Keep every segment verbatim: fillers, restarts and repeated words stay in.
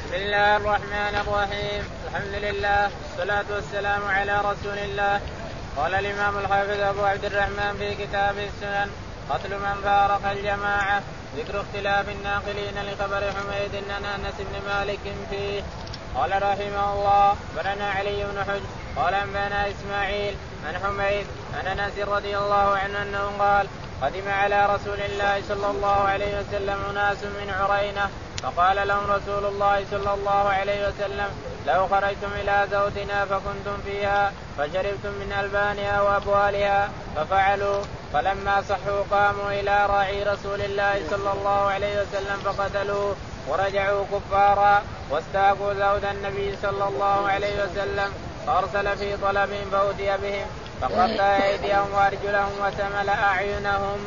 بسم الله الرحمن الرحيم. الحمد لله والصلاة والسلام على رسول الله. قال الإمام الحافظ أبو عبد الرحمن في كتاب السنن: قتل من فارق الجماعة. ذكر اختلاف الناقلين لخبر حميد عن أنس بن مالك فيه. قال رحمه الله: أخبرنا علي بن حجر قال أنبانا إسماعيل عن حميد عن أنس رضي الله عنه أنه قال: قدم على رسول الله صلى الله عليه وسلم أناس من عرينة، فقال لهم رسول الله صلى الله عليه وسلم: لو خرجتم إلى زودنا فكنتم فيها فشربتم من ألبانها وأبوالها، ففعلوا. فلما صحوا قاموا إلى راعي رسول الله صلى الله عليه وسلم فقتلوه ورجعوا كفارا، واستاقوا زود النبي صلى الله عليه وسلم، فأرسل في طلب فأتي بهم فقطع أيديهم وأرجلهم وتمل أعينهم.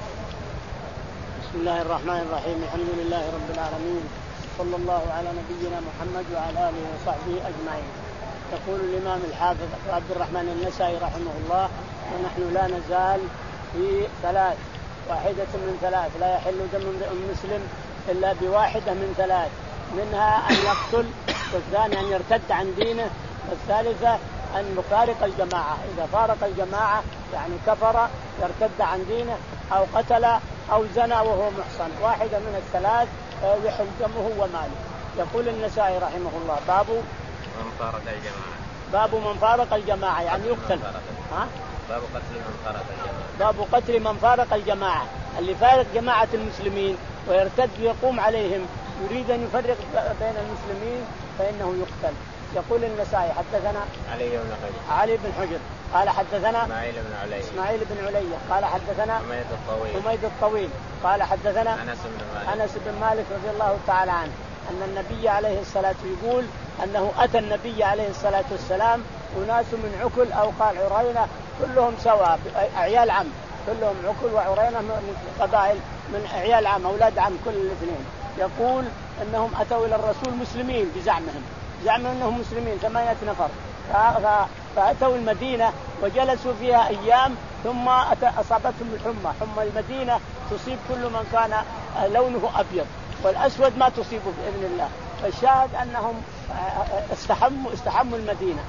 بسم الله الرحمن الرحيم. الحمد لله رب العالمين، صلى الله على نبينا محمد وعلى آله وصحبه أجمعين. يقول الإمام الحافظ عبد الرحمن النسائي رحمه الله: ونحن لا نزال في ثلاث، واحدة من ثلاث، لا يحل دم امرئ مسلم إلا بواحدة من ثلاث، منها أن يقتل، والثاني أن يرتد عن دينه، والثالثة أن يفارق الجماعة. إذا فارق الجماعة يعني كفر، يرتد عن دينه، أو قتل أو زنى وهو محصن، واحدة من الثلاث يحل دمه وماله. يقول النسائي رحمه الله: باب من فارق الجماعة. باب من فارق الجماعة يعني يقتل. ها؟ باب قتل من فارق الجماعة. باب قتل من فارق الجماعة، اللي فارق جماعة المسلمين ويرتد ويقوم عليهم، يريد أن يفرق بين المسلمين فإنه يقتل. يقول النسائي: حدثنا علي بن حجر علي بن حجر قال حدثنا إسماعيل بن علي إسماعيل بن علي قال حدثنا حميد الطويل حميد الطويل قال حدثنا أنس بن مالك أنس بن مالك رضي الله تعالى عنه أن النبي عليه الصلاة يقول أنه أتى النبي عليه الصلاة والسلام أناس من عكل أو قال عرينة، كلهم سواء أعيال عم، كلهم عكل وعرينة من قبائل من أعيال عم، أولاد عم كل الاثنين. يقول أنهم أتوا إلى الرسول مسلمين بزعمهم، زعموا أنهم مسلمين ثمانية نفر، فأتوا المدينة وجلسوا فيها أيام، ثم أصابتهم الحمى. حمى المدينة تصيب كل من كان لونه أبيض، والأسود ما تصيبه بإذن الله. فالشاهد أنهم استحموا استحموا المدينة،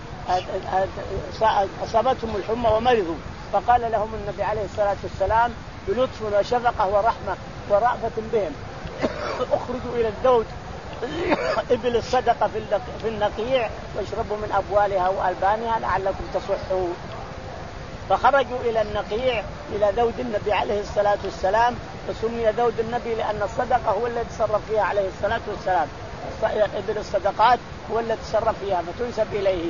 أصابتهم الحمى ومرضوا. فقال لهم النبي عليه الصلاة والسلام بلطف وشفقة ورحمة ورأفة بهم: اخرجوا إلى الدود ابل الصدقة في النقيع واشربوا من أبوالها وألبانها لعلكم تصحوا. فخرجوا إلى النقيع إلى ذود النبي عليه الصلاة والسلام، فسمي ذود النبي لأن الصدقة هو الذي تصرف فيها عليه الصلاة والسلام، ابل الصدقات هو الذي تصرف فيها فتنسب إليه.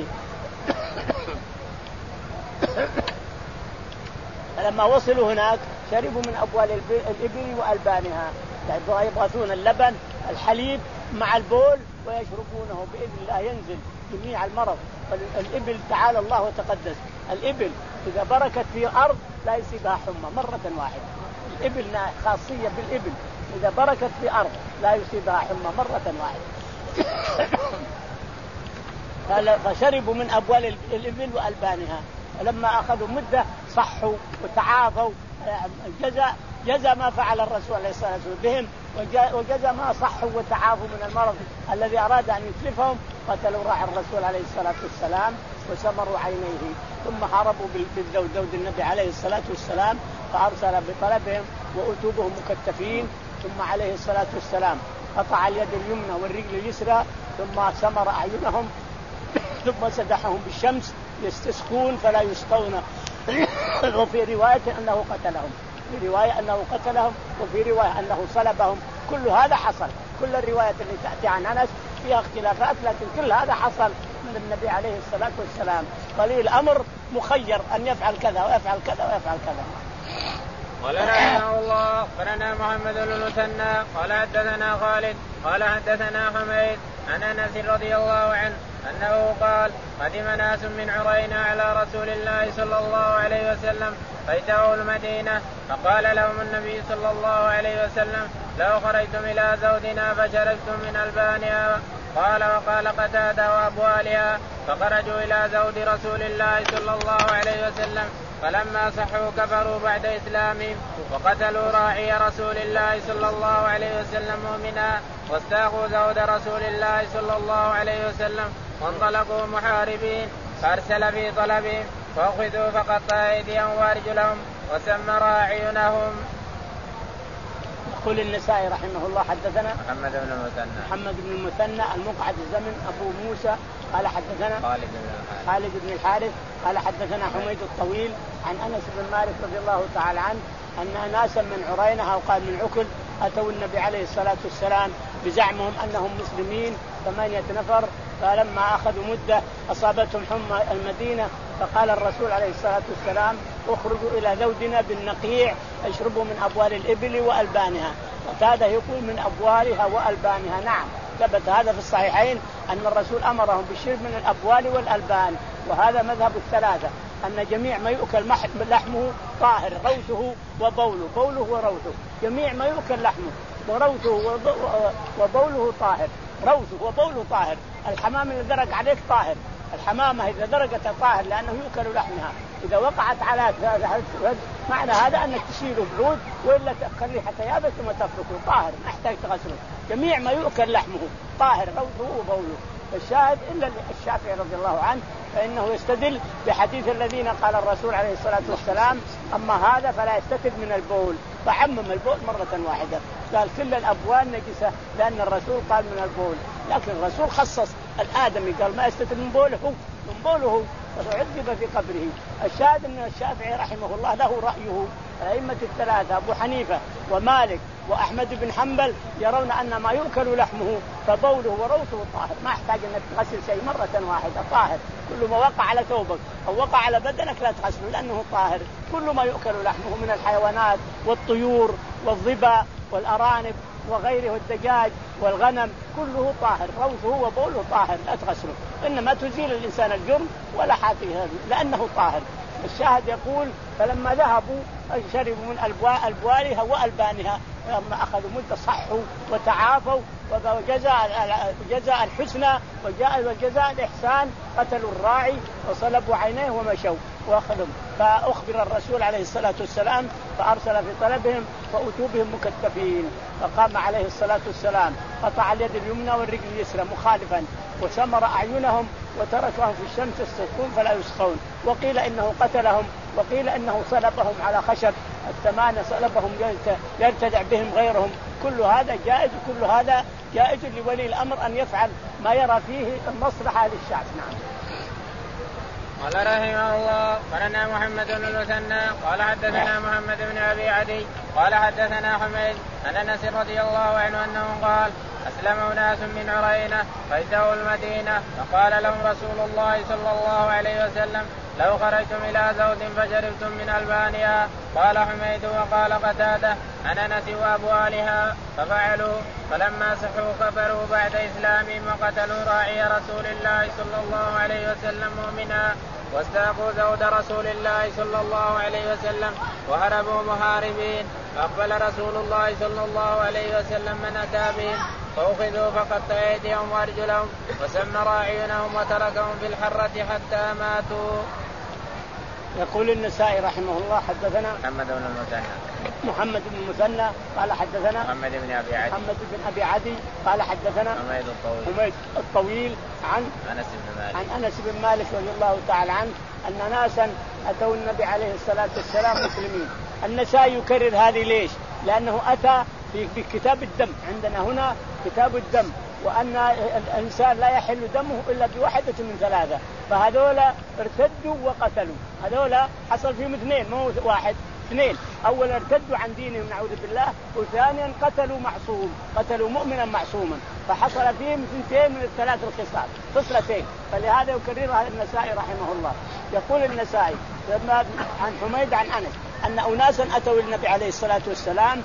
فلما وصلوا هناك شربوا من أبوال الإبل وألبانها، يعني يبغثون اللبن الحليب مع البول ويشربونه بإذن الله ينزل جميع المرض. الإبل تعالى الله وتقدس، الإبل إذا بركت في أرض لا يصيبها حمى مرة واحدة. الإبل خاصية بالإبل، إذا بركت في أرض لا يصيبها حمى مرة واحدة. فشربوا من أبوال الإبل وألبانها، ولما أخذوا مدة صحوا وتعافوا. الجزاء جزاء ما فعل الرسول عليه الصلاة والسلام بهم، وجزاء ما صحوا وتعافوا من المرض الذي أراد أن يتلفهم. قتلوا راعي الرسول عليه الصلاة والسلام وسمروا عينيه، ثم هربوا بالذود ذود النبي عليه الصلاة والسلام، فأرسل بطلبهم وأتوبهم مكتفين. ثم عليه الصلاة والسلام قطع اليد اليمنى والرجل اليسرى، ثم سمر أعينهم ثم سدحهم بالشمس يستسقون فلا يسقون. وفي رواية أنه قتلهم، في رواية أنه قتلهم وفي رواية أنه صلبهم. كل هذا حصل، كل الروايات اللي تأتي عن أنس فيها اختلافات، لكن كل هذا حصل من النبي عليه الصلاة والسلام. ولي الأمر مخير أن يفعل كذا ويفعل كذا ويفعل كذا. قال رحمه الله: أخبرنا محمد بن المثنى قال حدثنا خالد قال حدثنا حميد عن أنس رضي الله عنه أنه قال: قدم ناس من عرينة على رسول الله صلى الله عليه وسلم فأتوا المدينة، فقال لهم النبي صلى الله عليه وسلم: لو خرجتم إلى زودنا فشربتم من ألبانها. قال: وقال قتادة: وأبوالها. فخرجوا إلى زود رسول الله صلى الله عليه وسلم فلما صحوا كفروا بعد إسلامهم وقتلوا راعي رسول الله صلى الله عليه وسلم مؤمنا واستاقوا زود رسول الله صلى الله عليه وسلم وانطلقوا محاربين فأرسل في طلبهم فأخذوا فقطع أيديهم وأرجلهم وسمر أعينهم. يقول النسائي رحمه الله حدثنا محمد بن المثنى محمد بن المثنى المقعد الزمن أبو موسى قال حدثنا خالد بن الحارث خالد بن الحارث قال حدثنا حميد الطويل عن أنس بن مالك رضي الله تعالى عنه أن ناسا من عرينة أو قال من عكل أتوا النبي عليه الصلاة والسلام بزعمهم أنهم مسلمين ثمانية نفر. فلما أخذوا مدة أصابتهم حمى المدينة فقال الرسول عليه الصلاة والسلام اخرجوا إلى ذودنا بالنقيع اشربوا من أبوال الإبل وألبانها. وهذا يقول من أبوالها وألبانها. نعم ثبت هذا في الصحيحين أن الرسول أمرهم بالشرب من الأبوال والألبان. وهذا مذهب الثلاثة أن جميع ما يؤكل لحمه طاهر روثه وبوله بوله وروثه جميع ما يؤكل لحمه وروثه وبوله طاهر روثه وبوله طاهر. الحمام اللي درج عليك طاهر الحمامة إذا درجت طاهر لأنه يؤكل لحمها. إذا وقعت على معنى هذا أنك تشيله بعود وإلا تخليه حتى يابس ثم تفركه طاهر ما يحتاج تغسله. جميع ما يؤكل لحمه طاهر روثه وبوله. الشاهد إلا الشافعي رضي الله عنه فإنه يستدل بحديث الذين قال الرسول عليه الصلاة والسلام أما هذا فلا يستتر من البول فعمم البول مرة واحدة قال كل الأبوال نجسة لأن الرسول قال من البول. لكن الرسول خصص الآدمي قال ما يستتر من بوله من بوله فعذب في قبره. الشاهد أن الشافعي رحمه الله له رأيه. الأئمة الثلاثة أبو حنيفة ومالك وأحمد بن حنبل يرون أن ما يؤكل لحمه فبوله وروثه طاهر ما يحتاج أنك تغسل شيء مرة واحدة طاهر. كل ما وقع على ثوبك أو وقع على بدنك لا تغسله لأنه طاهر. كل ما يؤكل لحمه من الحيوانات والطيور والظباء والأرانب وغيره الدجاج والغنم كله طاهر روثه وبوله طاهر لا تغسله. إنما تزيل الإنسان الجرم ولا حاطه لأنه طاهر. الشاهد يقول فلما ذهبوا شربوا من أبوالها وألبانها لما أخذوا مدة صحوا وتعافوا وجزاء جزاء الحسنى وجزاء الإحسان قتلوا الراعي وصلبوا عينيه ومشوا وأخذهم. فأخبر الرسول عليه الصلاة والسلام فأرسل في طلبهم فأتوا بهم مكتفين. فقام عليه الصلاة والسلام قطع اليد اليمنى والرجل اليسرى مخالفا وسمر أعينهم وتركهم في الشمس يستسقون فلا يسقون. وقيل إنه قتلهم وقيل إنه صلبهم على خشب الثمانية صلبهم يرتدع بهم غيرهم. كل هذا جائز كل هذا جائز لولي الأمر أن يفعل ما يرى فيه المصلحة للشعب. نعم. قال رحمه الله قالنا محمد بن المثنى قال حدثنا محمد بن أبي عدي قال حدثنا حميد عن أنس رضي الله عنه أنه قال أسلم أناس من عرينة فاجتاءوا المدينة فقال لهم رسول الله صلى الله عليه وسلم لو خرجتم إلى زود فشربتم من ألبانها. قال حميد وقال قتادة عن أنس وأبوالها ففعلوا فلما صحوا كفروا بعد إسلامهم وقتلوا راعي رسول الله صلى الله عليه وسلم مؤمنا واستاقوا زود رسول الله صلى الله عليه وسلم وهربوا محاربين. فأقبل رسول الله صلى الله عليه وسلم من أتى بهم فأخذوا فقطع أيديهم وأرجلهم وسمر أعينهم وتركهم في الحرة حتى ماتوا. يقول النسائي رحمه الله حدثنا محمد بن المثنى محمد بن المثنى قال حدثنا محمد بن أبي عدي محمد بن أبي عدي قال حدثنا حميد الطويل حميد الطويل عن أنس بن مالك عن أنس بن مالك رضي الله تعالى عنه أن ناسا أتوا النبي عليه الصلاة والسلام مسلمين. النسائي يكرر هذه ليش؟ لأنه أتى في كتاب الدم. عندنا هنا كتاب الدم وأن الإنسان لا يحل دمه إلا بواحدة من ثلاثة. فهذولا ارتدوا وقتلوا. هذولا حصل فيهم اثنين مو واحد اثنين. أولا ارتدوا عن دينهم نعوذ بالله وثانيا قتلوا معصوم قتلوا مؤمنا معصوما. فحصل فيهم اثنتين من الثلاث الخصال خصلتين. فلهذا يكررها النسائي رحمه الله. يقول النسائي لما عن حميد عن أنس أن أناسا أتوا النبي عليه الصلاة والسلام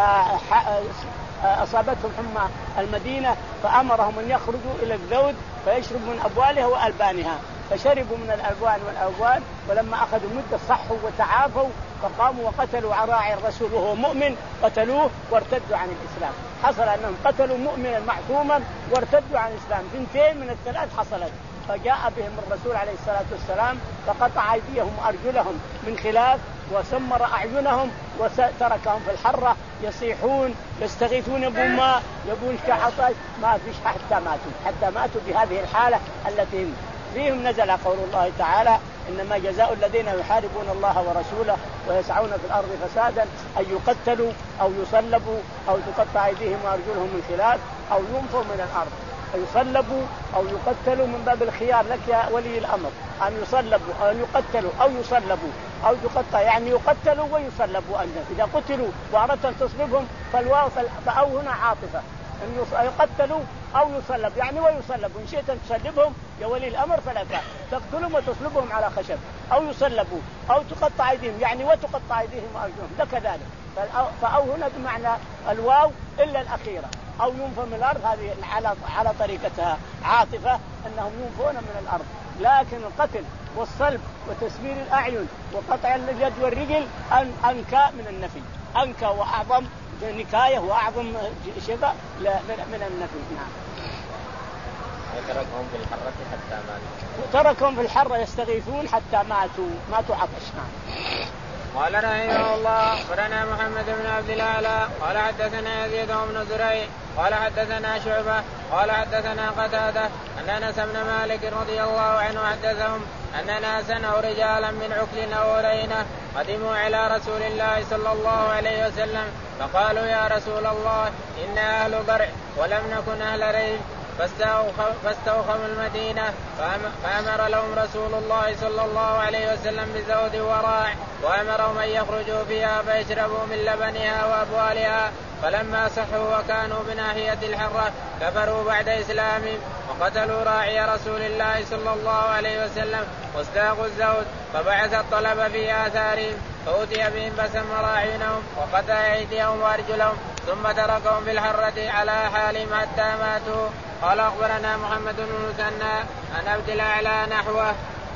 فأصابتهم حمى المدينة فأمرهم أن يخرجوا إلى الذود فيشربوا من أبوالها وألبانها. فشربوا من الألبان والأبوال ولما أخذوا مدة صحوا وتعافوا فقاموا وقتلوا راعي الرسول وهو مؤمن قتلوه وارتدوا عن الإسلام. حصل أنهم قتلوا مؤمنا معصوما وارتدوا عن الإسلام. ثنتين من الثلاث حصلت فجاء بهم الرسول عليه الصلاة والسلام فقطع أيديهم وأرجلهم من خلاف وسمر أعينهم وتركهم في الحرة يصيحون يستغيثون يبون ماء يبون عطش ما فيش حتى ماتوا حتى ماتوا بهذه الحالة التي فيهم نزل قول الله تعالى إنما جزاء الذين يحاربون الله ورسوله ويسعون في الأرض فسادا أن يقتلوا أو يصلبوا أو تقطع أيديهم وأرجلهم من خلاف أو ينفوا من الأرض. يصلبوا أو يقتلوا من باب الخيار لك يا ولي الأمر أن يصلبوا أو أن يقتلوا أو يصلبوا أو تقطع يعني يقتلوا ويصلبوا أيضا. إذا قتلوا وأردت أن تصلبهم فالواو فأو هنا عاطفة أن يقتلوا أو يصلب يعني ويصلبوا. إن شئت أن تصلبهم يا ولي الأمر فلا تقتلهم وتصلبهم على خشب أو يصلبوا أو تقطع أيديهم يعني وتقطع أيديهم وأرجلهم لك ذلك. فأو هنا بمعنى الواو إلا الأخيرة أو ينفوا من الأرض هذه على على طريقتها عاطفة أنهم ينفون من الأرض. لكن القتل والصلب وتسمير الأعين وقطع اليد والرجل أن أنكى من النفي أنكى وأعظم نكاية وأعظم شبه من النفي. نعم. وتركهم في الحرة حتى ماتوا. وتركهم في الحرة يستغيثون حتى ماتوا ماتوا عطش. نعم. قال رحمه الله أخبرنا محمد بن عبد الأعلى قال حدثنا يزيد بن زريع قال حدثنا شعبة قال حدثنا قتادة أن أنس بن مالك رضي الله عنه حدثهم أن ناسا أو رجالا من عكل أو رينة قدموا على رسول الله صلى الله عليه وسلم فقالوا يا رسول الله إنا أهل ضرع ولم نكن أهل ريب فاستوخموا المدينة فأمر لهم رسول الله صلى الله عليه وسلم بزود وراع وأمرهم أن يخرجوا فيها فيشربوا من لبنها وأبوالها فلما صحوا وكانوا بناحية الحرة كفروا بعد إسلامهم وقتلوا راعي رسول الله صلى الله عليه وسلم واستاقوا الزود فبعث الطلب في آثارهم فأتي بهم فسمر أعينهم وقطع أيديهم وأرجلهم ثم تركهم في الحرة على حالهم حتى ماتوا. قال أخبرنا محمد بن المثنى عن عبد الأعلى نحوه.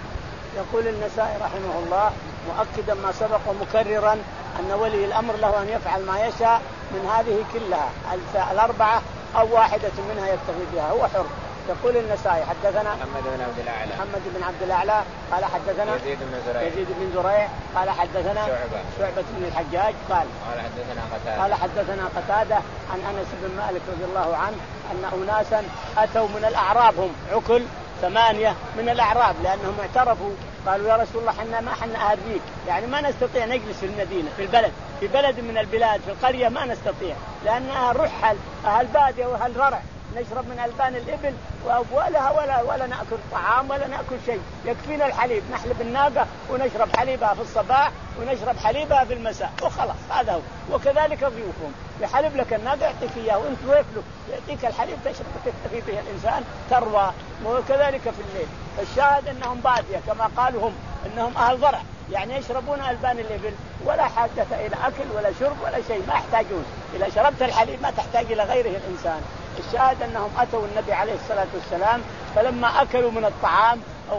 يقول النسائي رحمه الله مؤكدا ما سبق ومكررا أن ولي الأمر له أن يفعل ما يشاء من هذه كلها الأربعة أو واحدة منها يكتفي بها هو حر. يقول النسائي حدثنا محمد بن عبد الأعلى محمد بن عبد الأعلى قال حدثنا يزيد بن زريع يزيد بن زريع قال حدثنا شعبة شعبة بن الحجاج قال قال حدثنا قتادة قال حدثنا قتادة عن أنس بن مالك رضي الله عنه أن أناسا أتوا من الأعراب هم عكل ثمانية من الأعراب لأنهم اعترفوا قالوا يا رسول الله حنا ما حنا أهل بيك يعني ما نستطيع نجلس في المدينة في البلد في بلد من البلاد في القرية ما نستطيع لأنها رحل أهل بادية وأهل زرع نشرب من ألبان الإبل وأبوالها ولا ولا نأكل طعام ولا نأكل شيء يكفينا الحليب نحلب الناقة ونشرب حليبها في الصباح ونشرب حليبها في المساء وخلاص هذا هو. وكذلك ضيوفهم يحلب لك الناقة يعطيك إياه وأنت ويفله يعطيك الحليب تشرب تكتفي به الإنسان تروى وكذلك في الليل. فالشاهد أنهم بادية كما قالوا هم أنهم أهل ضرع يعني يشربون ألبان الإبل ولا حاجة إلى أكل ولا شرب ولا شيء ما يحتاجون إذا شربت الحليب ما تحتاج إلى غيره الإنسان. الشاهد أنهم أتوا النبي عليه الصلاة والسلام فلما أكلوا من الطعام أو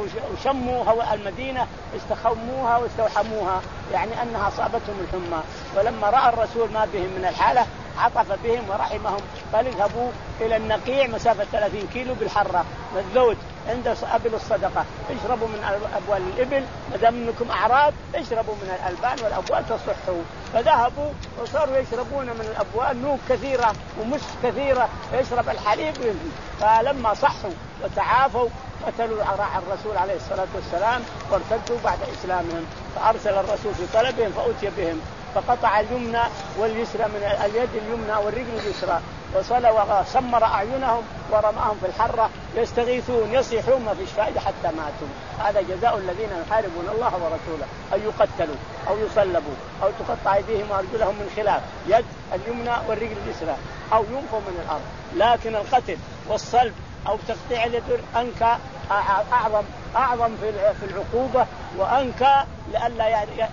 شموا هواء المدينة استخموها واستوحموها يعني أنها أصابتهم الحمى. ولما رأى الرسول ما بهم من الحالة عطف بهم ورحمهم قال اذهبوا إلى النقيع مسافة ثلاثين كيلو بالحرة الزود عند أبل الصدقة اشربوا من أبوال الإبل ما دام منكم أعراب اشربوا من الألبان والأبوال تصحوا. فذهبوا وصاروا يشربون من الأبوال نوب كثيرة ومش كثيرة يشرب الحليب وينزل. فلما صحوا وتعافوا قتلوا راعي الرسول عليه الصلاة والسلام وارتدوا بعد إسلامهم. فأرسل الرسول في طلبهم فأتي بهم فقطع اليمنى واليسرى من اليد اليمنى والرجل اليسرى وصلى وسمر أعينهم ورماهم في الحرة يستغيثون يصيحون ما فيش فائدة حتى ماتوا. هذا جزاء الذين يحاربون الله ورسوله أن يقتلوا أو يصلبوا أو تقطع أيديهم وأرجلهم من خلاف يد اليمنى والرجل اليسرى أو ينفوا من الأرض. لكن القتل والصلب أو تقطيع اليد أنكى أعظم أعظم في العقوبة وأنكى لئلا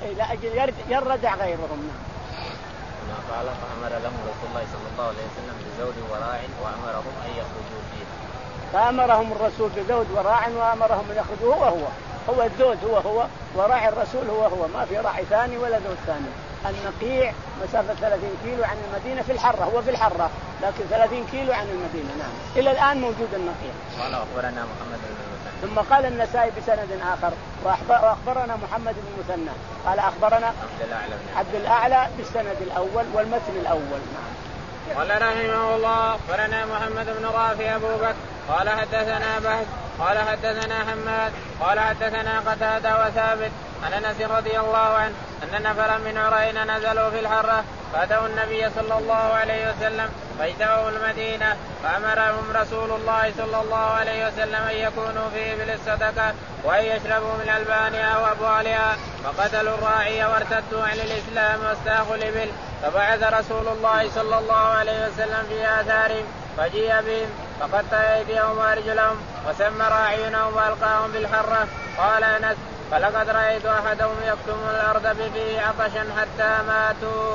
يردع غيرهم. ما قال فأمر لهم رسول الله صلى الله عليه وسلم بزود وراع وأمرهم أن يخرجوا فيه. فأمرهم الرسول بزود وراع وأمرهم أن يخرجوا هو هو هو الزود هو هو وراعي الرسول هو هو ما في راعي ثاني ولا زود ثاني النقيع مسافة ثلاثين كيلو عن المدينة في الحرة، هو في الحرة لكن ثلاثين كيلو عن المدينة. نعم إلى الآن موجود النقيع. قال أخبرنا محمد بن المثنى. ثم قال النسائي بسند آخر وأخبرنا محمد بن المثنى قال أخبرنا عبد الأعلى عبد الأعلى بالسند الأول والمتن الأول. نعم. قال رحمه الله أخبرنا محمد بن رافع أبو بكر قال حدثنا بهز قال حدثنا حماد قال حدثنا قتادة وثابت عن أنس رضي الله عنه أن نفرا من عرين نزلوا في الحرة فأتوا النبي صلى الله عليه وسلم فاجتووا المدينة فأمرهم رسول الله صلى الله عليه وسلم أن يكونوا في إبل الصدقة وأن يشربوا من ألبانها وأبوالها فقتلوا الراعي وارتدوا عن الإسلام واستاقوا الإبل فبعث رسول الله صلى الله عليه وسلم في آثارهم فجيء بهم فقطع أيديهم وأرجلهم وسمر أعينهم وألقاهم بالحرة. قال أنس فلقد رأيت أحدهم يكتم الأرض بفيه عطشا حتى ماتوا.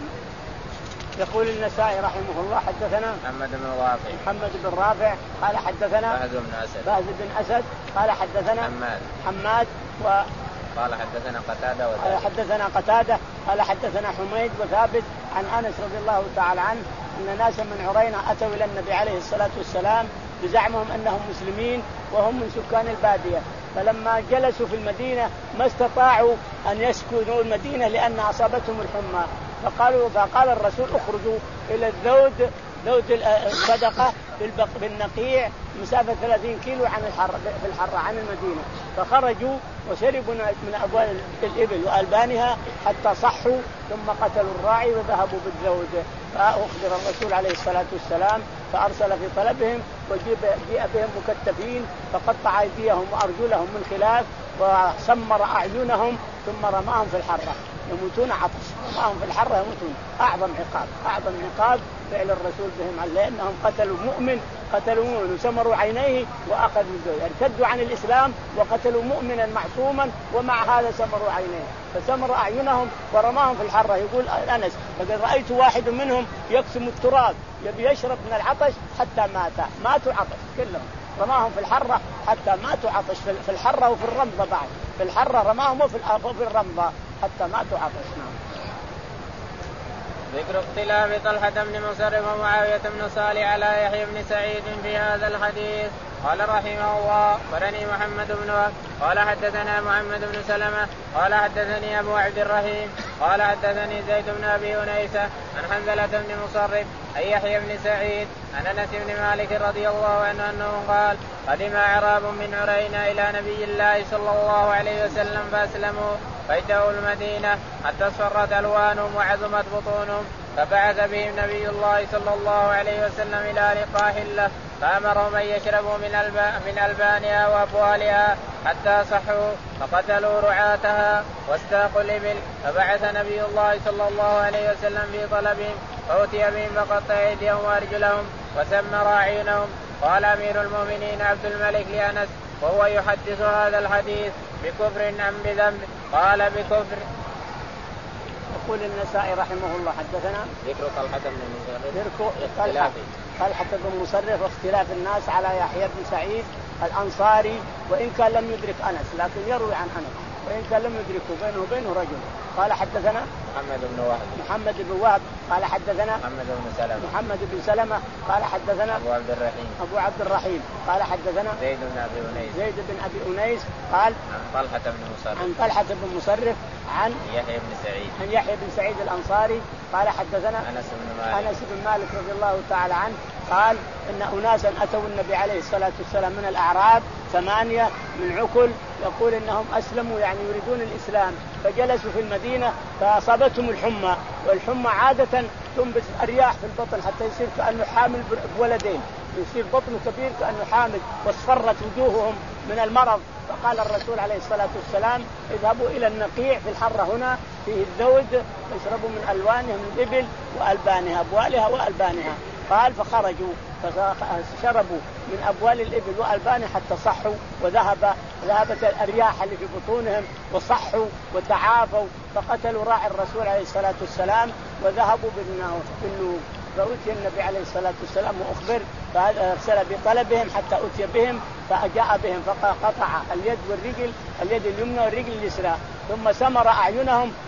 يقول النسائي رحمه الله حدثنا محمد بن رافع محمد بن رافع قال حدثنا بهز بن أسد بهز بن أسد قال حدثنا حماد حماد و قال حدثنا قتادة وثابت قال حدثنا قتادة قال حدثنا حميد وثابت عن أنس رضي الله تعالى عنه أن ناسا من عرينة أتوا إلى النبي عليه الصلاة والسلام بزعمهم أنهم مسلمين وهم من سكان البادية، فلما جلسوا في المدينة ما استطاعوا أن يسكنوا المدينة لأن أصابتهم الحمى، فقالوا فقال الرسول اخرجوا إلى الذود ذود الصدقة بالنقيع مسافة ثلاثين كيلو عن الحر في الحرة عن المدينة، فخرجوا وشربوا من أبوال الإبل وألبانها حتى صحوا ثم قتلوا الراعي وذهبوا بالذود. فأخبر الرسول عليه الصلاة والسلام فأرسل في طلبهم وجيء بهم مكتفين فقطع أيديهم وأرجلهم من خلاف وسمر أعينهم ثم رماهم في الحرة يموتون عطش، رماهم في الحرة يموتون. أعظم عقاب أعظم عقاب فعل الرسول بهم لأنهم قتلوا مؤمن قتلوا مؤمن وسمروا عينيه وأخذوا الذود، ارتدوا عن الإسلام وقتلوا مؤمنا معصوما ومع هذا سمروا عينيه فسمر أعينهم ورماهم في الحرة. يقول أنس فقد رأيت واحد منهم يقسم التراب يبي يشرب من العطش حتى مات ماتوا عطش كلهم، رماهم في الحرة حتى ماتوا عطش في الحرة وفي الرمضة بعد في الحرة رماهم وفي الرمضة حتى ماتوا عطش. نعم. ذكر اختلاف طلحة بن مصرف ومعاوية بن صالح على يحيى بن سعيد في هذا الحديث. قال رحمه الله أخبرني محمد بن وهب قال حدثنا محمد بن سلمة قال حدثني أبو عبد الرحيم قال حدثني زيد بن أبي أنيسة عن حنظلة بن مصرف عن يحيى بن سعيد عن أنس بن مالك رضي الله عنه أنه قال قدم أعراب من عرينا إلى نبي الله صلى الله عليه وسلم فأسلموا فاجتووا المدينة حتى اصفرت ألوانهم وعظمت بطونهم فبعث بهم نبي الله صلى الله عليه وسلم إلى لقاح له فأمرهم أن يشربوا من, الب... من ألبانها وأبوالها حتى صحوا فقتلوا رعاتها واستاقوا الإبل فبعث نبي الله صلى الله عليه وسلم في طلبهم فأتي بهم فقطع أيديهم وأرجلهم وسمر أعينهم. قال أمير المؤمنين عبد الملك لأنس وهو يحدث هذا الحديث بكفر أم بذنب؟ قال بكفر. يقول النسائي رحمه الله حدثنا ذكر طلحة بن مصرف طلحة بن مصرف واختلاف الناس على يحيى بن سعيد الأنصاري وإن كان لم يدرك أنس لكن يروي عن أنس وإن كان لم يدركه بينه وبينه رجل. قال حدثنا محمد بن وهب محمد بن وهب قال حدثنا محمد بن سلمة محمد بن سلمة قال حدثنا أبو عبد الرحيم أبو عبد الرحيم قال حدثنا زيد بن أبي أنيس زيد بن أبي أنيس قال عن طلحة بن مصرف عن طلحة بن مصرف عن يحيى بن سعيد عن يحيى بن سعيد الأنصاري قال حدثنا أنس بن مالك أنس بن مالك رضي الله تعالى عنه قال إن أناسا أتوا النبي عليه الصلاة والسلام من الأعراب ثمانية من عكل يقول إنهم أسلموا يعني يريدون الإسلام فجلسوا في المدينة فأصابتهم الحمى والحمى عادة تنبت أرياح في البطن حتى يصير كأنه حامل بولدين يصير بطنه كبير كأنه حامل واصفرت وجوههم من المرض. فقال الرسول عليه الصلاة والسلام اذهبوا إلى النقيع في الحرة هنا فيه الذود يشربوا من ألوانهم الإبل وألبانها أبوالها وألبانها. قال فخرجوا فشربوا من أبوال الإبل وألبانها حتى صحوا وذهب ذهبت الأرياح اللي في بطونهم وصحوا وتعافوا فقتلوا راعي الرسول عليه الصلاة والسلام وذهبوا بالنوم. فأتي النبي عليه الصلاة والسلام وأخبر فأرسل بطلبهم حتى أتي بهم فأجاء بهم فقطع اليد والرجل اليد اليمنى والرجل اليسرى ثم سمر أعينهم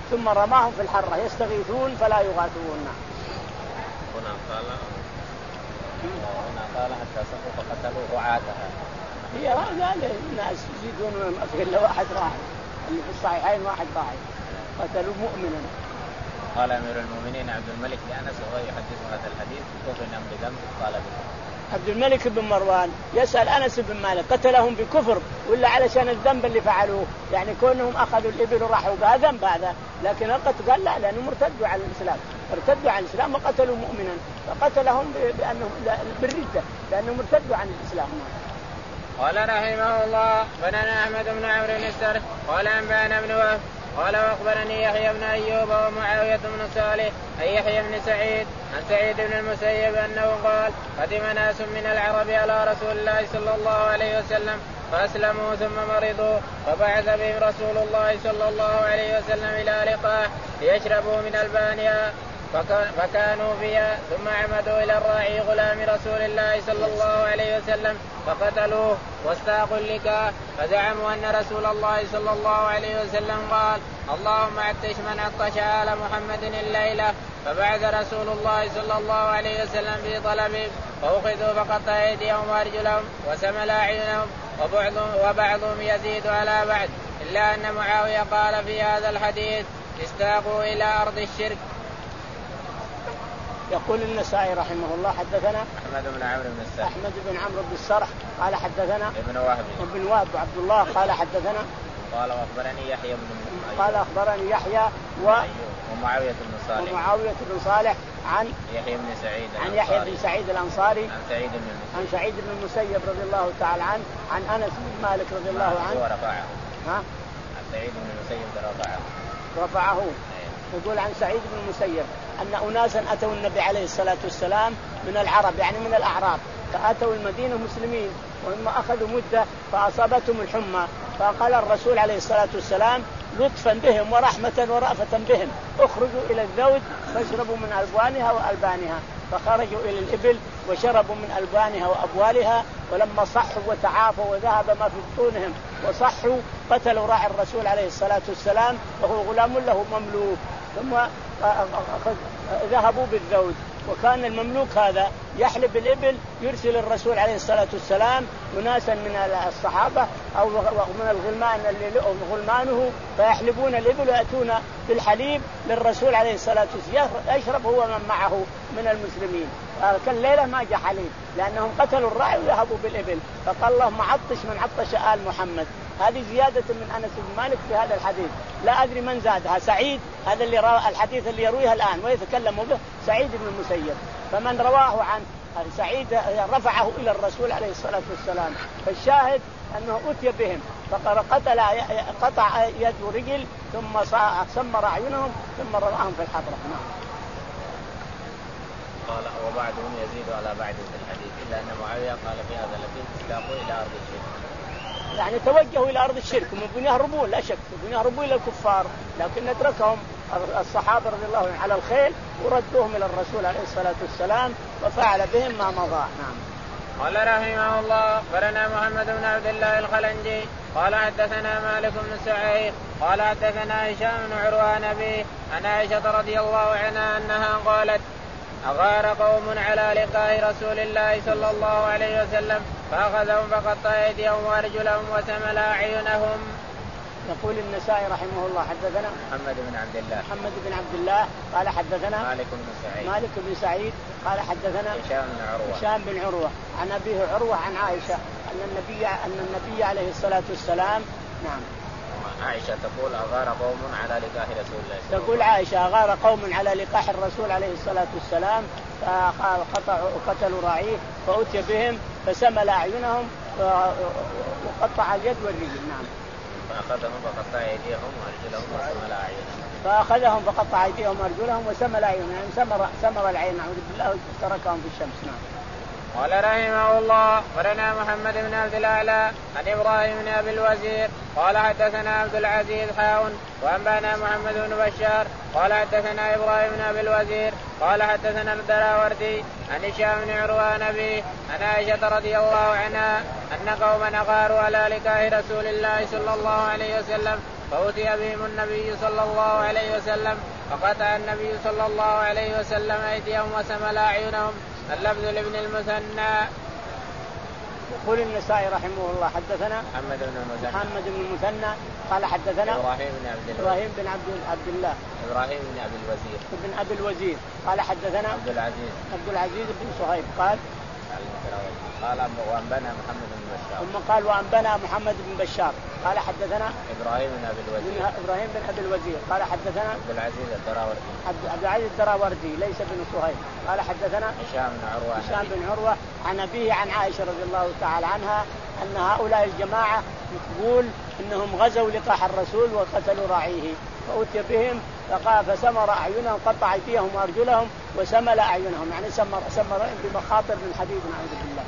ثم رماهم في الحرة يستغيثون فلا يغاثون. هنا قال هنا قال حتى سقط فقتلوا رعاتها. هي هذا الناس يزيدون في إلا واحد راعي اللي في الصحيحين واحد راعي قتلوا مؤمنا. قال أمير المؤمنين عبد الملك لأنس وهو يحدث هذا الحديث بكفر أم بذنب قال بذنب. عبد الملك بن مروان يسأل أنس بن مالك قتلهم بكفر ولا علشان الذنب اللي فعلوه؟ يعني كونهم أخذوا الإبل وراحوا بها ذنب هذا، لكن القتل قال لا لأنهم ارتدوا على الإسلام، ارتدوا عن الإسلام وقتلوا مؤمنا فقتلهم بأنهم بالردة لأنهم ارتدوا عن الإسلام. قال رحمه الله بننا أحمد بن عمرو السرح قال أنبأنا بن وهب قال وأخبرني يحيى بن أيوب ومعاوية بن صالح أي يحيى بن سعيد عن سعيد بن المسيب أنه قال قدم ناس من العرب على رسول الله صلى الله عليه وسلم فأسلموا ثم مرضوا فبعث بهم رسول الله صلى الله عليه وسلم إلى لقاح ليشربوا من البانية فكانوا فيها ثم عمدوا إلى الراعي غلام رسول الله صلى الله عليه وسلم فقتلوه واستاقوا اللقاح فزعموا أن رسول الله صلى الله عليه وسلم قال اللهم عطش من عطش آل محمد الليلة فبعث رسول الله صلى الله عليه وسلم في طلبهم فأخذوا فقطع أيديهم وأرجلهم وسمل أعينهم وبعضهم يزيد على بعض إلا أن معاوية قال في هذا الحديث استاقوا إلى أرض الشرك. يقول النسائي رحمه الله حدثنا أحمد بن عمرو بن السرح أحمد بن عمرو بن السرح قال حدثنا ابن وهب ابن وهب عبد الله قال حدثنا قال وأخبرني يحيى بن قال أخبرني يحيى و... ومعاوية بن صالح ومعاوية بن صالح عن يحيى بن سعيد عن يحيى بن سعيد الأنصاري عن سعيد بن عن سعيد بن المسيب رضي الله تعالى عنه عن أنس بن مالك رضي الله عنه ورفعه ها عن سعيد بن المسيب رفعه رفعه يقول عن سعيد بن المسيب أن أناسا أتوا النبي عليه الصلاة والسلام من العرب يعني من الأعراب فأتوا المدينة مسلمين وهم أخذوا مدة فأصابتهم الحمى فقال الرسول عليه الصلاة والسلام لطفا بهم ورحمة ورأفة بهم اخرجوا إلى الذود فاشربوا من ألبانها وألبانها فخرجوا إلى الإبل وشربوا من ألبانها وأبوالها ولما صحوا وتعافوا وذهب ما في بطونهم وصحوا قتلوا راعي الرسول عليه الصلاة والسلام وهو غلام له مملوك ثم ذهبوا بالذود وكان المملوك هذا يحلب الإبل يرسل الرسول عليه الصلاة والسلام أناسا من الصحابة أو من الغلمان اللي لهم غلمانه فيحلبون الإبل ويأتون بالحليب للرسول عليه الصلاة والسلام يشرب هو من معه من المسلمين. كان ليلة ما جاء حليب لأنهم قتلوا الراعي وذهبوا بالإبل فقال اللهم عطش من عطش آل محمد. هذه زيادة من أنس بن مالك في هذا الحديث لا أدري من زادها سعيد هذا اللي روى الحديث اللي يرويها الآن ويتكلم به سعيد بن المسيب فمن رواه عن سعيد رفعه إلى الرسول عليه الصلاة والسلام فالشاهد أنه أتي بهم فقتل قطع يد ورجل ثم سمر أعينهم ثم رماهم في الحضرة. قال وبعضهم يزيد على بعض في الحديث إلا أن معاوية قال في هذا الذي استاقوا إلى أرض الشرك يعني توجهوا إلى أرض الشرك ومن يهربون لا شك يهربون إلى الكفار لكن اتركهم الصحابة رضي الله عنهم على الخيل وردوهم إلى الرسول عليه الصلاة والسلام وفعل بهم ما مضى. نعم. قال رحمه الله قرنا محمد بن عبد الله الخلنجي قال حدثنا مالك بن سعيد قال حدثنا هشام بن عروة نبي عن عائشة رضي الله عنها أنها قالت أغار قوم على لقاء رسول الله صلى الله عليه وسلم فأخذهم فقطع أيديهم وأرجلهم وسمل أعينهم. يقول النسائي رحمه الله حدثنا محمد بن عبد الله محمد بن عبد الله قال حدثنا مالك بن سعيد مالك بن سعيد قال حدثنا هشام بن عروة هشام بن عروة عن أبيه عروة عن عائشة أن النبي أن النبي عليه الصلاة والسلام نعم عائشة تقول أغار قوم على لقاح رسول الله تقول عائشة أغار قوم على لقاح الرسول عليه الصلاة والسلام فقطعوا وقتلوا راعيه فأتي بهم فسمل أعينهم وقطع اليد والرجل. نعم. فأخذهم فقطع أيديهم وأرجلهم وسمل أعينهم فأخذهم فقطع أيديهم وأرجلهم وسمل أعينهم يعني سمر سمر العين نعوذ بالله تركهم في الشمس. نعم. قال رحمه الله قرنا محمد بن عبد الأعلى عن إبراهيم بن أبي الوزير قال حدثنا عبد العزيز حاون وأنبانا محمد بن بشار قال حدثنا إبراهيم بن أبي الوزير قال حدثنا الدراوردي عن هشام بن عروة نبي عن عائشة رضي الله عنها أن قوما أغاروا على لقاح رسول الله صلى الله عليه وسلم فأتي بهم النبي صلى الله عليه وسلم فقطع النبي صلى الله عليه وسلم أيديهم وسمل أعينهم. اللفظ لابن المثنى. يقول النسائي رحمه الله حدثنا محمد بن المثنى محمد بن المثنى قال حدثنا إبراهيم بن عبد الله إبراهيم بن عبد عبد الله إبراهيم بن أبي الوزير بن أبي الوزير قال حدثنا عبد العزيز عبد العزيز بن صهيب قال قال وأنبنا محمد بن بشار ثم قال وأنبنا محمد بن بشار قال حدثنا إبراهيم بن أبي الوزير إبراهيم بن أبي الوزير قال حدثنا عبد العزيز الدراوردي عبد العزيز الدراوردي ليس بن صهيب قال حدثنا هشام بن عروة هشام بن عروة عن أبيه عن عائشة رضي الله تعالى عنها أن هؤلاء الجماعة يقول إنهم غزوا لقاح الرسول وقتلوا راعيه فأتي بهم فقال فسمر أعينهم قطع أيديهم وأرجلهم وسمل أعينهم يعني سمر سمر بمخاطر من حديد نعوذ بالله.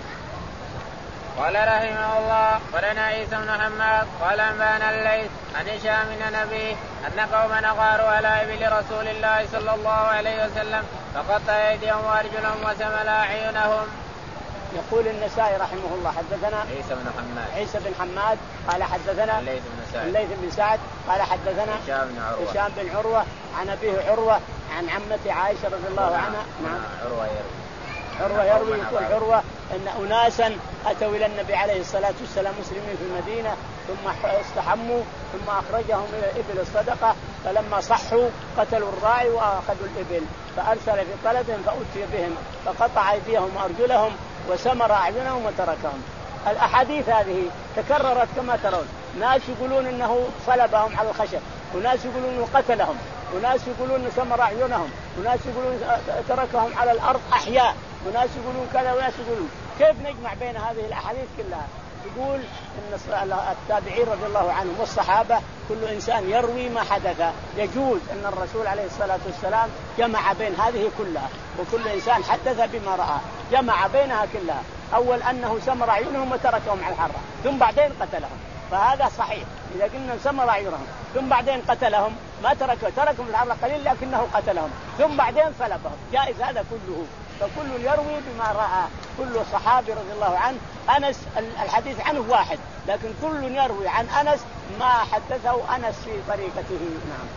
قال رحمه الله قرنا عيسى بن حماد قال أنبانا الليث عن هشام بن أبيه أن قوما أغاروا على إبل رسول الله صلى الله عليه وسلم فقطع أيديهم وأرجلهم وسمل أعينهم. يقول النسائي رحمه الله حدثنا عيسى بن حماد عيسى بن حماد قال حدثنا الليث بن سعد الليث بن سعد قال حدثنا هشام بن عروة هشام بن عروة عن أبيه عروة عن عمته عائشة رضي الله عنها. نعم عروة يروي عروة يروي يقول عروة أن أناسا أتوا إلى النبي عليه الصلاة والسلام مسلمين في المدينة ثم استحموا ثم أخرجهم إلى الإبل الصدقة فلما صحوا قتلوا الراعي وأخذوا الإبل فأرسل في طلبهم فأتي بهم فقطع أيديهم وأرجلهم وسمر أعينهم وتركهم. الأحاديث هذه تكررت كما ترون ناس يقولون إنه صلبهم على الخشب وناس يقولون إنه قتلهم وناس يقولون إنه سمر أعينهم وناس يقولون تركهم على الأرض أحياء وناس يقولون كذا وناس يقولون. كيف نجمع بين هذه الأحاديث كلها؟ يقول إن التابعين رضي الله عنهم والصحابة كل إنسان يروي ما حدث. يجوز أن الرسول عليه الصلاة والسلام جمع بين هذه كلها وكل إنسان حدث بما رأى جمع بينها كلها. أول أنه سمر أعينهم وتركهم على الحرة ثم بعدين قتلهم فهذا صحيح. إذا قلنا سمر أعينهم ثم بعدين قتلهم ما تركوا تركهم في الحرة قليل لكنه قتلهم ثم بعدين صلبهم جائز هذا كله. فكل يروي بما رأى كل صحابي رضي الله عنه. أنس الحديث عنه واحد لكن كل يروي عن أنس ما حدثه أنس في طريقته. نعم.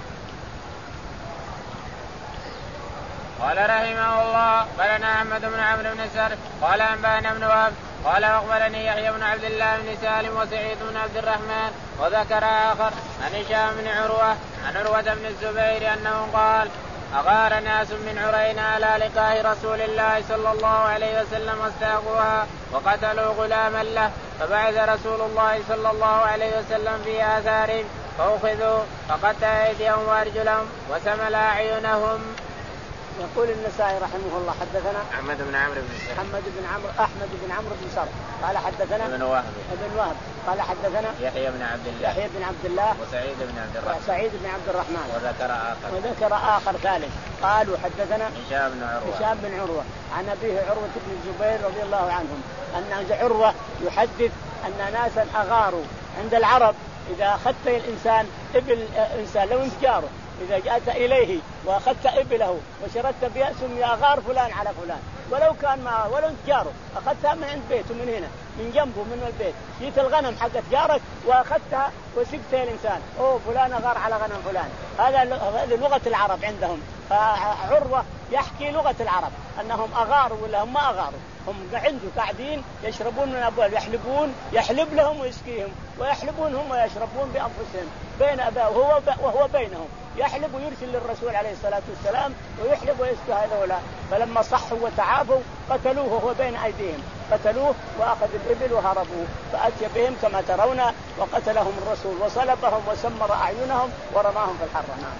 قال رحمه الله قالنا أحمد بن عمرو بن سر قال أنبانا بن وهب قال أخبرني يحيى بن عبد الله بن سالم وسعيد بن عبد الرحمن وذكر آخر عن هشام بن عروة عن عروة بن الزبير أنه قال أغار ناس من عرينا على لقاء رسول الله صلى الله عليه وسلم واستاقوها وقتلوا غلاما له فبعث رسول الله صلى الله عليه وسلم في آثارهم فأخذوا فقطع أيديهم وأرجلهم وسمل أعينهم. يقول النسائي رحمه الله حدثنا أحمد بن عمرو بن سر محمد بن عمرو أحمد بن عمرو بن سر قال حدثنا ابن وهب ابن وهب قال حدثنا يحيى بن عبد الله يحيى بن عبد الله وسعيد بن عبد الرحمن وسعيد بن عبد الرحمن وذكر آخر وذكر آخر ثالث قالوا حدثنا هشام بن عروة هشام بن عروة عن أبيه عروة بن الزبير رضي الله عنهم أن عروة يحدث أن ناسا أغاروا عند العرب. إذا أخذت الإنسان إبل إنسان لو انت جاره إذا جاءت إليه وأخذت إبله وشردت بها سمي أغار فلان على فلان ولو كان معه ولو انت جاره أخذتها من عند بيته من هنا من جنبه من البيت جيت الغنم حقت جارك وأخذتها وسبتها الإنسان أوه فلان أغار على غنم فلان. هذا لغة العرب عندهم. فعروة يحكي لغة العرب أنهم أغاروا ولا هم ما أغاروا هم عنده قاعدين يشربون من أبوال يحلبون يحلب لهم ويسقيهم ويحلبون هم ويشربون بأنفسهم بين أباه وهو, وهو بينهم يحلب ويرسل للرسول عليه الصلاة والسلام ويحلب ويسقي هذولا. فلما صحوا وتعافوا قتلوه وهو بين أيديهم قتلوه وأخذ الإبل وهربوا فأتي بهم كما ترون وقتلهم الرسول وصلبهم وسمر أعينهم ورماهم في الحرة. نعم.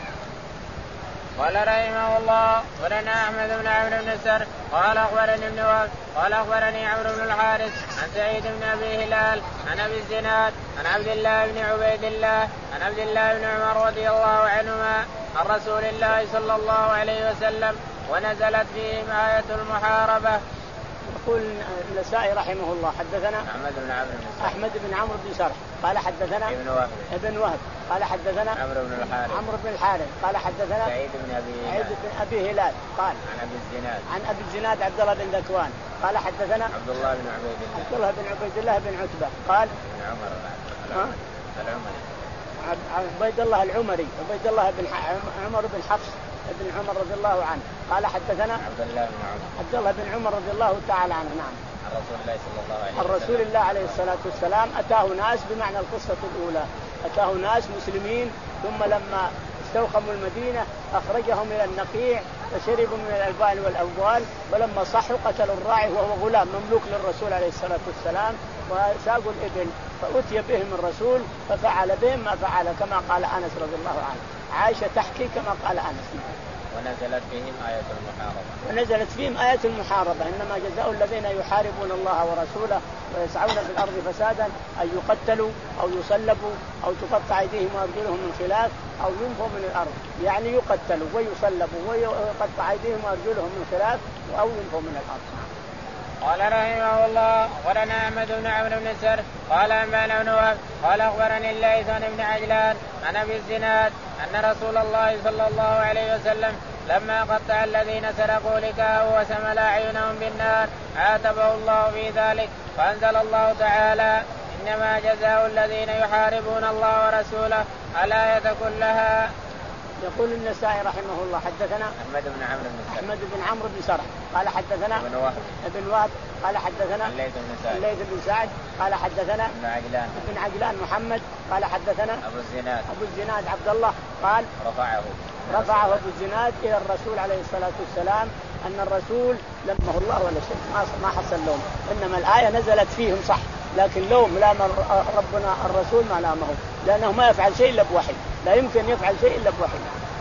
قال رحمه الله ولنا أحمد بن عمرو بن سر قال أخبرني ابن وهب قال أخبرني عمرو بن الحارث عن سعيد بن أبي هلال عن أبي الزناد عن عبد الله بن عبيد الله عن عبد الله بن عمر رضي الله عنهما عن رسول الله صلى الله عليه وسلم ونزلت فيهم آية المحاربة. يقول النسائي رحمه الله حدثنا أحمد بن عمرو بن أحمد بن عمرو بن سرح قال حدثنا ابن وهب ابن وهب قال حدثنا عمرو بن الحارث عمرو بن الحارث قال حدثنا سعيد بن أبي سعيد بن أبي هلال قال عن أبي الزناد عن أبي الزناد عبد الله بن ذكوان قال حدثنا عبد الله بن عبيد الله عبد الله بن عبيد الله بن عتبة قال عن عمر ها العمري. عبيد الله العمري عبيد الله بن عمر بن حفص بن عمر رضي الله عنه قال حدثنا عبد الله بن عمر عبد الله بن عمر رضي الله تعالى عنه. نعم. عن رسول الله صلى الله عليه وسلم. الرسول الله عليه الصلاة والسلام أتاه ناس بمعنى القصة الأولى أتاه ناس مسلمين ثم لما استوخموا المدينة أخرجهم إلى النقيع فشربوا من الألبان والأبوال ولما صحوا قتلوا الراعي وهو غلام مملوك للرسول عليه الصلاة والسلام وساقوا الإبل فأتي بهم الرسول ففعل بهم ما فعل كما قال أنس رضي الله عنه. عائشة تحكي كما قال أنس. ونزلت فيهم آية المحاربة. ونزلت فيهم آية المحاربة إنما جزاء الذين يحاربون الله ورسوله ويسعون في الأرض فسادا أن يقتلوا أو يصلبوا أو تقطع أيديهم وأرجلهم من خلاف أو ينفوا من الأرض. يعني يقتلوا ويصلبوا ويقطع أيديهم وأرجلهم من خلاف أو ينفوا من الأرض. قال رحمه الله ولنا أحمد بن عمرو بن سر قال أنبأنا بن وهب قال أخبرني الليث عن ابن عجلان عن أبي الزناد أن رسول الله صلى الله عليه وسلم لما قطع الذين سرقوا لكاه وسمل أعينهم بالنار عاتبه الله في ذلك فأنزل الله تعالى إنما جزاء الذين يحاربون الله ورسوله الآية كلها. يقول النسائي رحمه الله حدثنا أحمد بن عمرو بن سرح أحمد بن عمرو بن سرح قال حدثنا ابن وهب ابن وهب قال حدثنا الليث بن سعد الليث بن سعد قال حدثنا ابن عجلان ابن عجلان محمد قال حدثنا أبو الزناد أبو الزناد عبد الله قال رفعه رفعه أبو الزناد إلى الرسول عليه الصلاة والسلام أن الرسول لمه الله ولا شيء ما حصل لهم إنما الآية نزلت فيهم صح لكن لوم لام ربنا الرسول ما لامه لأنه ما يفعل شيء إلا بوحي لا يمكن يفعل شيء إلا بوحي.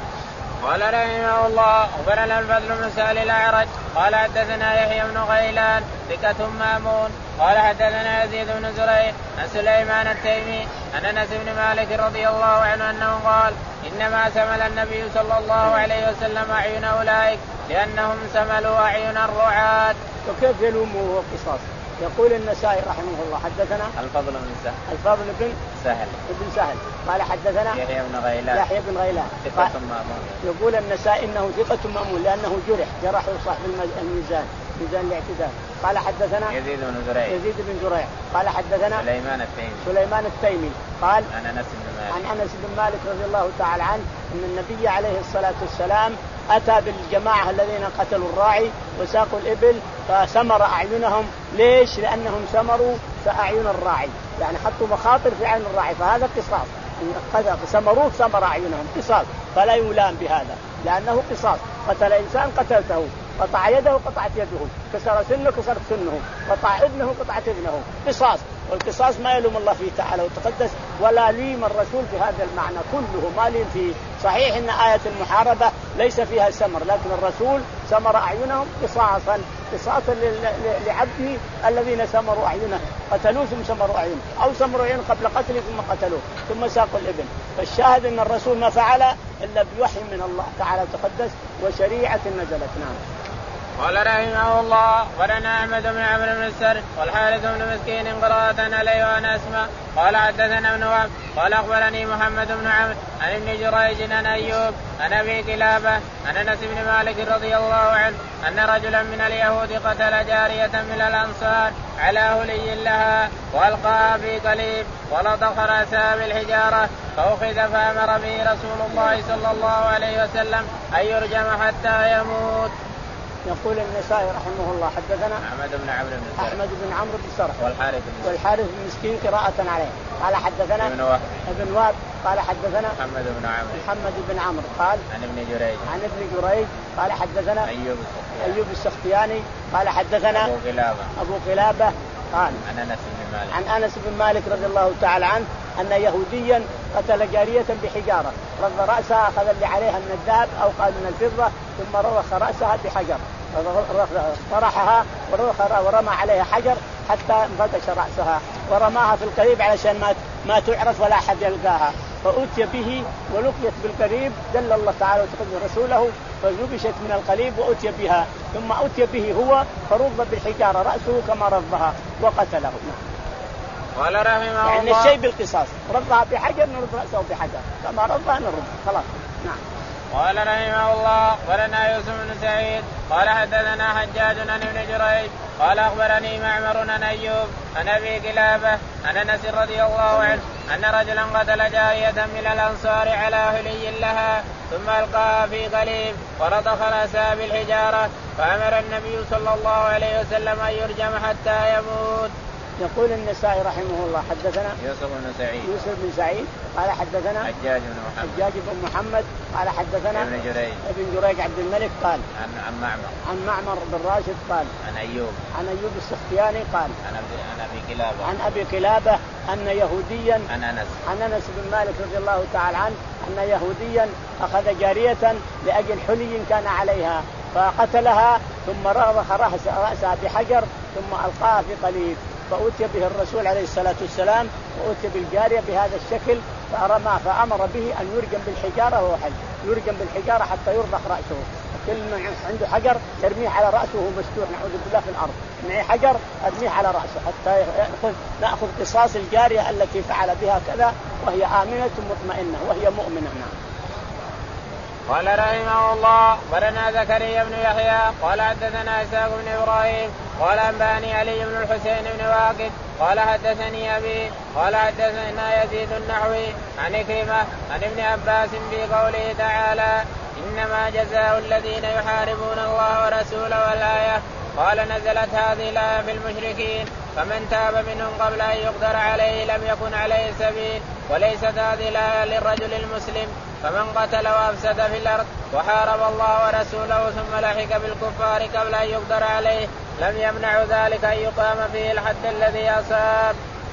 قال رحمه الله أخبرنا الفضل بن سهل الأعرج قال حدثنا يحيى بن غيلان ثقة مامون قال حدثنا يزيد بن زريع عن سليمان التيمي عن أنس بن مالك رضي الله عنه أنه قال إنما سمل النبي صلى الله عليه وسلم أعين أولئك لأنهم سملوا أعين الرعاة. وكيف يلومه هو قصاص؟ يقول النسائي رحمه الله حدثنا الفضل بن سهل الفضل بن سهل ابن سهل قال حدثنا يحيى بن غيلان يحيى بن غيلان ثقة مامون. يقول النسائي انه ثقة مامون لانه جرح جرحه صاحب الميزان ميزان الاعتدال. قال حدثنا يزيد بن زريع يزيد بن زريع قال حدثنا سليمان التيمي سليمان التيمي قال عن انس بن مالك عن انس بن مالك رضي الله تعالى عنه ان النبي عليه الصلاة والسلام أتى بالجماعة الذين قتلوا الراعي وساقوا الإبل فسمر أعينهم. ليش؟ لأنهم سمروا في أعين الراعي يعني حطوا مخاطر في عين الراعي فهذا قصاص سمروه سمر أعينهم قصاص فلا يلام بهذا لأنه قصاص. قتل إنسان قتلته قطع يده قطعت يده كسر سنه كسرت سنه قطع ابنه قطعت ابنه قصاص. والقصاص ما يلوم الله فيه تعالى وتقدس ولا ليم الرسول في هذا المعنى كله ما ليم فيه. صحيح ان آية المحاربة ليس فيها سمر لكن الرسول سمر أعينهم قصاصا قصاصا لعبده الذين سمروا أعينه قتلوه ثم سمروا أعينه أو سمروا أعينه قبل قتله ثم قتلوه ثم ساقوا الإبل. فالشاهد ان الرسول ما فعل إلا بوحي من الله تعالى وتقدس وشريعة نزلت. نعم. قال رحمه الله ولنا أحمد بن عمرو بن السر والحارث بن مسكين قراءة عليه وأنا أسمع قال حدثنا ابن وهب قال أخبرني محمد بن عمرو عن ابن جريج عن أيوب عن أبي كلابة عن أنس بن مالك رضي الله عنه أن رجلا من اليهود قتل جارية من الأنصار على هلي لها وألقاها في قليب ولطخ رأسها بالحجارة فأخذ فأمر به رسول الله صلى الله عليه وسلم أن يرجم حتى يموت. يقول النسائي رحمه الله حدثنا أحمد بن عمرو بن سرح أحمد بن عمرو بن سرح والحارث بن والحارث بن مسكين قراءة عليه قال حدثنا ابن وهب ابن وهب قال حدثنا محمد بن عمرو محمد بن عمرو قال عن ابن جريج عن ابن جريج قال حدثنا أيوب السختياني أيوب السختياني قال حدثنا أبو قلابة أبو قلابة قال عن أنس بن مالك عن أنس بن مالك رضي الله تعالى عنه أن يهوديا قتل جارية بحجارة رض رأسها أخذ اللي عليها من الذهب أو قال من الفضة ثم رضخ رأسها بحجر طرحها ورمى عليها حجر حتى انفتش رأسها ورماها في القريب علشان ما ما تعرف ولا أحد يلقاها فأتي به ولقيت بالقريب دل الله تعالى وتقدم رسوله فجبشت من القليب وأتي بها ثم أتي به هو فرض بالحجارة رأسه كما رضها وقتله. قال رحمه الله يعني الشيء بالقصاص رضها بحجر نرد رأسه بحجر كما رضها نرد خلاص. نعم. قال رحمه الله ولنا يوسف بن سعيد قال حدثنا حجاج عن ابن جريج قال أخبرني معمر عن أيوب عن أبي كلابة عن أنس رضي الله عنه أن رجلا قتل جارية من الأنصار على هلي لها ثم ألقاها في قليب ورضخ رأسها بالحجارة فأمر النبي صلى الله عليه وسلم أن يرجم حتى يموت. يقول النسائي رحمه الله حدثنا يوسف بن سعيد يوسف بن سعيد قال حدثنا حجاج بن محمد حجاج بن محمد قال حدثنا ابن جريج ابن جريج عبد الملك قال عن عن معمر عن معمر بن راشد قال عن أيوب عن أيوب السختياني قال عن أبي عن أبي كلابة عن أبي كلابة أن يهوديا عن أنس عن أنس بن مالك رضي الله تعالى عنه أن يهوديا أخذ جارية لأجل حلي كان عليها فقتلها ثم رضخ رأسها بحجر ثم ألقاها في قليب فأتي به الرسول عليه الصلاة والسلام وأتي بالجارية بهذا الشكل فرمى فأمر به أن يرجم بالحجارة وهو حي يرجم بالحجارة حتى يرضخ رأسه كل من عنده حجر يرميه على رأسه وهو مستوح نعوذ بالله في الأرض معي حجر أرميه على رأسه حتى يأخذ نأخذ قصاص الجارية التي فعل بها كذا وهي آمنة مطمئنة وهي مؤمنة. قال رحمه الله ورنا زكريا بن يحيى قال حدثنا إسحاق بن إبراهيم قال أنبأني علي بن الحسين بن واقد قال حدثني أبي قال حدثنا يزيد النحوي عن كريمة عن ابن عباس في قوله تعالى إنما جزاء الذين يحاربون الله ورسوله والآية قال نزلت هذه الآية في المشركين فمن تاب منهم قبل أن يقدر عليه لم يكن عليه سبيل وليست هذه الآية للرجل المسلم فمن قتل وأفسد في الأرض وحارب الله ورسوله ثم لحق بالكفار قبل أن يقدر عليه لم يمنع ذلك أن يقام فيه الحد الذي أصاب.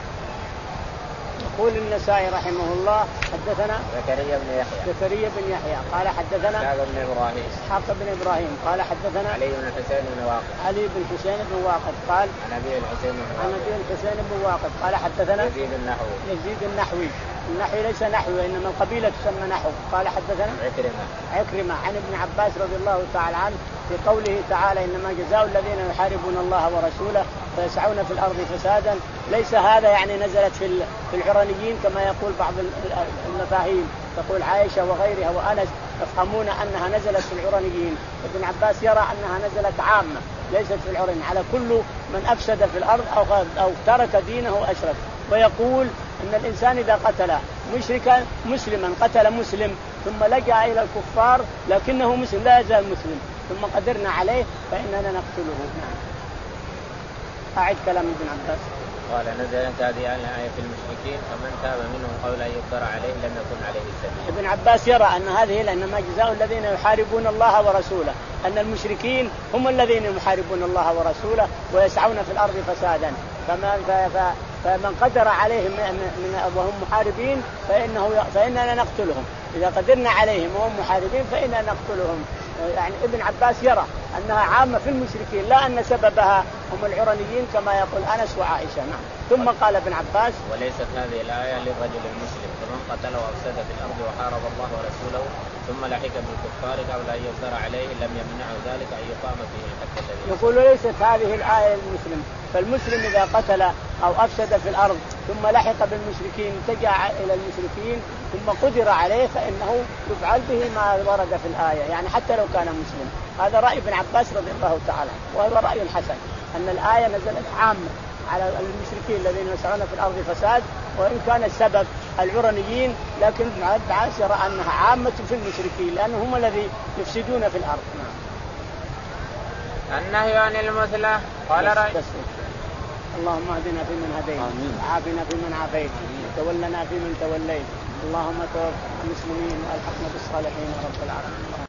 يقول النسائي رحمه الله حدثنا زكريا بن يحيى زكريا بن يحيى قال حدثنا إسحاق بن إبراهيم إسحاق بن إبراهيم قال حدثنا علي بن الحسين بن واقد علي بن حسين بن واقد قال عن أبي الحسين بن واقد عن أبي الحسين بن واقد قال حدثنا يزيد النحوي يزيد النحوي النحوي ليس نحوي وإنما القبيلة تسمى نحو قال حدثنا عكرمة عكرمة عن ابن عباس رضي الله تعالى عنه في قوله تعالى إنما جزاء الذين يحاربون الله ورسوله ويسعون في الأرض فسادا ليس هذا يعني نزلت في في العرانيين كما يقول بعض المفاهيم تقول عائشة وغيرها وأنس يفهمون أنها نزلت في العرانيين. ابن عباس يرى أنها نزلت عامة ليست في العرانيين على كل من أفسد في الأرض أو أو ترك دينه وأشرك ويقول أن الإنسان إذا قتل مشركا مسلما قتل مسلم ثم لجأ إلى الكفار لكنه مسلم لا يزال مسلم ثم قدرنا عليه فإننا نقتله. نعم. أعد كلام ابن عباس. قال نزلت هذه الآية في المشركين فمن تاب منهم قبل أن يقدر عليه لم يكن عليه السبيل. ابن عباس يرى أن هذه إنما جزاء الذين يحاربون الله ورسوله أن المشركين هم الذين يحاربون الله ورسوله ويسعون في الأرض فسادا فمن فمن قدر عليهم من وهم محاربين فإنه فإننا نقتلهم إذا قدرنا عليهم وهم محاربين فإننا نقتلهم. يعني ابن عباس يرى أنها عامة في المشركين لا أن سببها هم العرانيين كما يقول أنس وعائشة. نعم. ثم قال ابن عباس وليست هذه الآية للرجل المسلم فمن قتل وأفسد في الأرض وحارب الله ورسوله ثم لحق بالكفار قبل أن يقدر عليه لم يمنع ذلك أن يقام فيه الحد الذي يقول ليست هذه الآية للمسلم فالمسلم إذا قتل أو أفسد في الأرض ثم لحق بالمشركين تجا إلى المشركين ثم قدر عليه فإنه يفعل به ما ورد في الآية يعني حتى لو كان مسلم. هذا رأي ابن عباس رضي الله تعالى وهو رأي حسن أن الآية نزلت عامة على المشركين الذين يسعون في الأرض فساد وإن كان السبب العرانيين لكن ابن عباس يرى أنها عامة في المشركين لأنهم هم الذي يفسدون في الأرض. النهي عن المثلة قال رأي اللهم اهدنا فيمن هديت وعافنا فيمن عافيت وتولنا فيمن توليت اللهم توفنا المسلمين والحقنا بالصالحين يا رب العالمين.